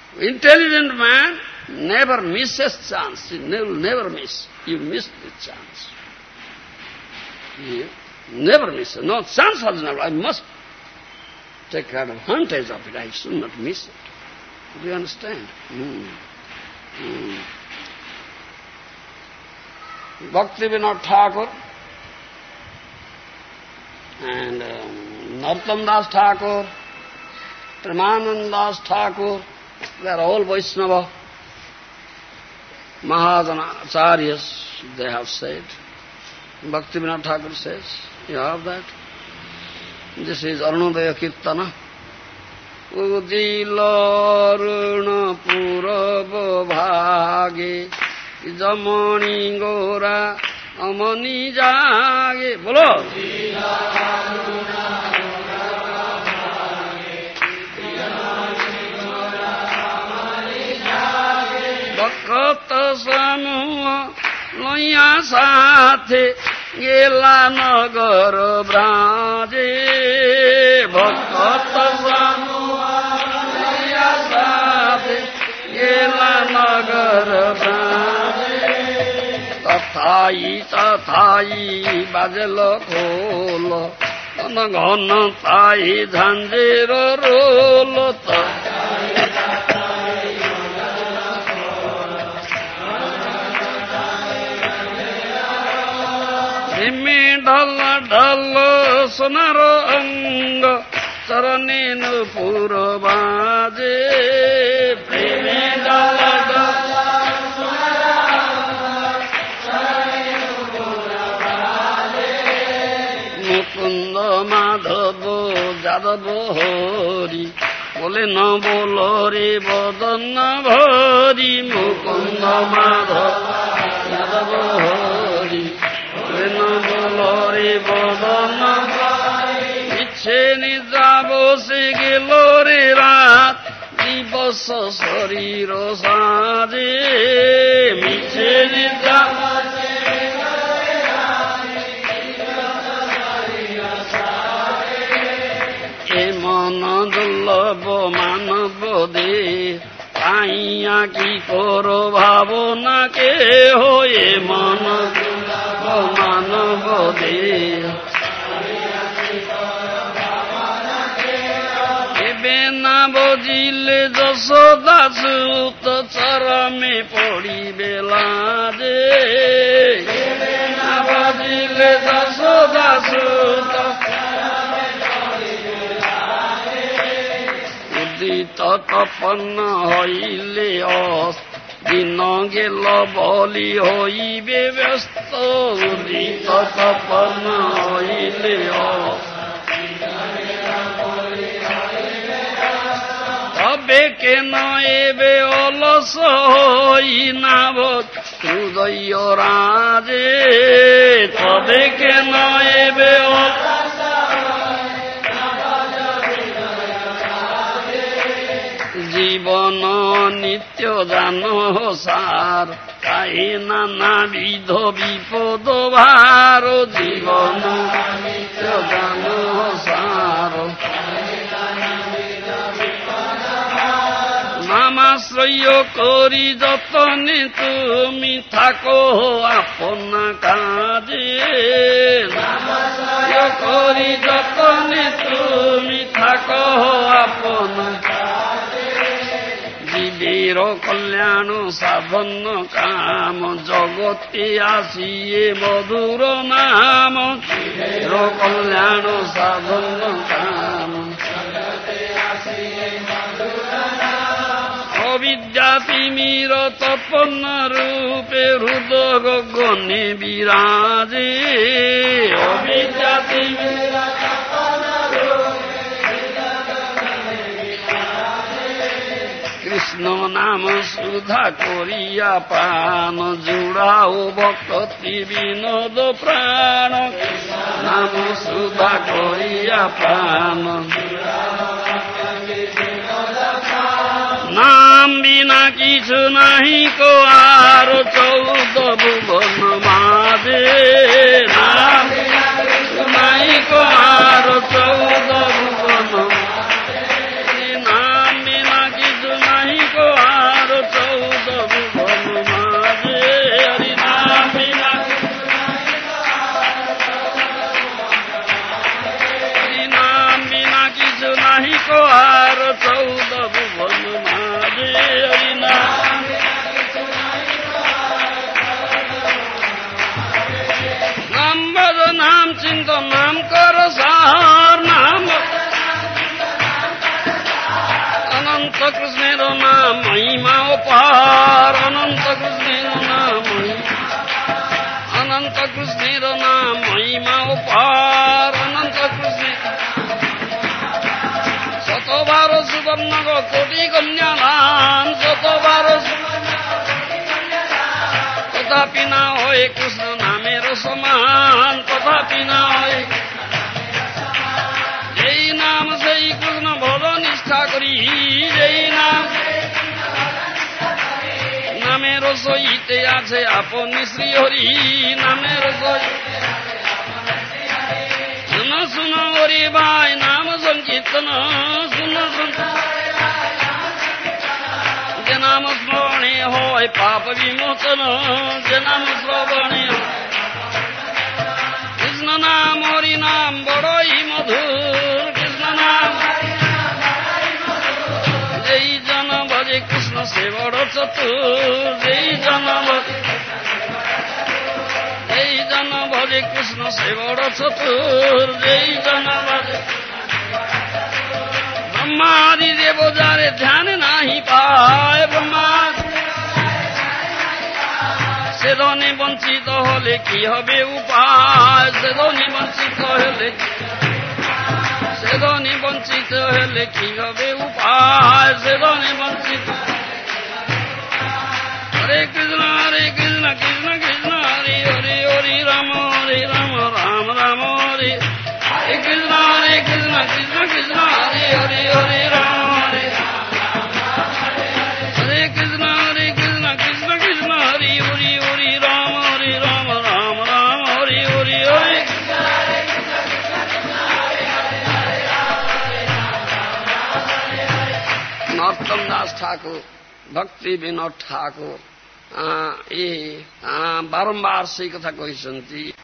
Intelligent man never misses chance. He will never miss. You miss the chance. You never miss it. No, chance has never. I must take advantage of it. I should not miss it. Do you understand? Bhaktivinoda Thakur and Narottam Das Thakur, Premanand Das Thakur, they are all Vaishnava. Mahajanacharyas, they have said. Bhaktivinoda Thakur says, you have that. This is Arunodaya Kirtana. Udila Runa Purava Bhage Jamani Gora Amani Jage. Bolo! Bhakta Samuha Loya Sathe Gela Nagar Braje. Bhakta Samuha Loya Sathe Gela Nagar Braje. Tathai Bajalo Kholo Ghana Ghana Tai Jhanjiro Rolo. ढल ढल सोनारो अंग चरणे नूपुर बाजे. प्रेमे ढल ढल मुकुंद माधव যাদব হরি বলে ন বলো রে বদন ভরি. মুকুন্দ মাধব যাদব হরি বলরে বদন ইচ্ছে নিদ্রা বসে গেল রে রাত দিবস শরীর সাজে. মিছে নিদ্রা এ মন দুর্লভ মানব দে পাইয়া কি করো ভাবনা কে হয়ে. মন মানব দেহ এবে না বজিলে যশোদা সুত চরমে পড়িবে লাজে. না বজিলে যশোদা সুত উদিত তপন হইলে দিন গেল বলি হইবে ব্যস্ত. উদিত তপন হইলে তবে কেন এবে অলস হই নাব হৃদয় রাজে. তবে কেন এবে জীবন নিত্য জান সার তাই নানাবিধ বিপদ ভার. জীবন নিত্য জান সার নামাশ্রয় করি যতনে তুমি থাকো আপনা কাজে. নামাশ্রয় করি যতনে তুমি থাকো আপনা জীবের কল্যাণ সাধন কাম জগতে আসিয়ে মধুর নাম. জীবের কল্যাণ সাধন কাম অবিদ্যা তিমির তপন রূপে হৃদ গগনে বিরাজে. অবিদ্যা তিমির কৃষ্ণ নাম সুধা করিয়া পান জুড়াও ভক্তি বিনোদ প্রাণ. নাম সুধা করিয়া পান নাম বিনা কিছু নাহি কো আর 14 ভুবন মাঝে. নাম নাহি কো আর 14 ভুবন নাম বিনা কিছু নাহি কো ଅନନ୍ତ କୃଷ୍ଣର ନାମ ମହିମା ଅପାର ଅନନ୍ତ କୃଷ୍ଣର ନାମ ଅନନ୍ତ କୃଷ୍ଣର ନାମ ମହିମା ଅପାର ଅନନ୍ତ କୃଷ୍ଣ শতবার সুবর্ণ কোটি কন্যা নাম শতবার তথাপি না হয় কৃষ্ণ নামের সমান তথাপি না হয় যেই নাম সেই কৃষ্ণ ভজ নিষ্ঠা করি যেই নাম নামের সহিতে আছে আপনি শ্রীহরি নামের সহিতে শুনো শুনো হরি ভাই নাম সংকীর্তন শুনো শুনো যে নাম স্মরণে হয় পাপ বিমোচন যে নাম শ্রবণে কৃষ্ণ নাম হরি নাম বড়ই মধুর কৃষ্ণ নাম যেই জন ভজে কৃষ্ণ সে বড় চতুর যেই জন যেই জন ভজে কৃষ্ণ সে বড় চতুর যেই জন ভজে ব্রহ্মাদি দেব যারে ধ্যান নাহি পায় ব্রহ্মা সেদনে বঞ্চিত হলে কি হবে উপায় সেদনে বঞ্চিত হলে সেদনে বঞ্চিত হলে কি হবে উপায় সেদনে বঞ্চিত হরে কৃষ্ণ কৃষ্ণ কৃষ্ণ হরে হরে হরে রাম রাম রাম হরে কৃষ্ণ কৃষ্ণ কৃষ্ণ হরে হরে হরে রাম হরে কৃষ্ণ কৃষ্ণ কৃষ্ণ হরে হরে হরে রাম রাম রাম হরে হরে হরে নরোত্তম দাস ঠাকুর ভক্তি বিনোদ ଠାକୁର ବାରମ୍ବାର ସେଇ କଥା କହିଛନ୍ତି।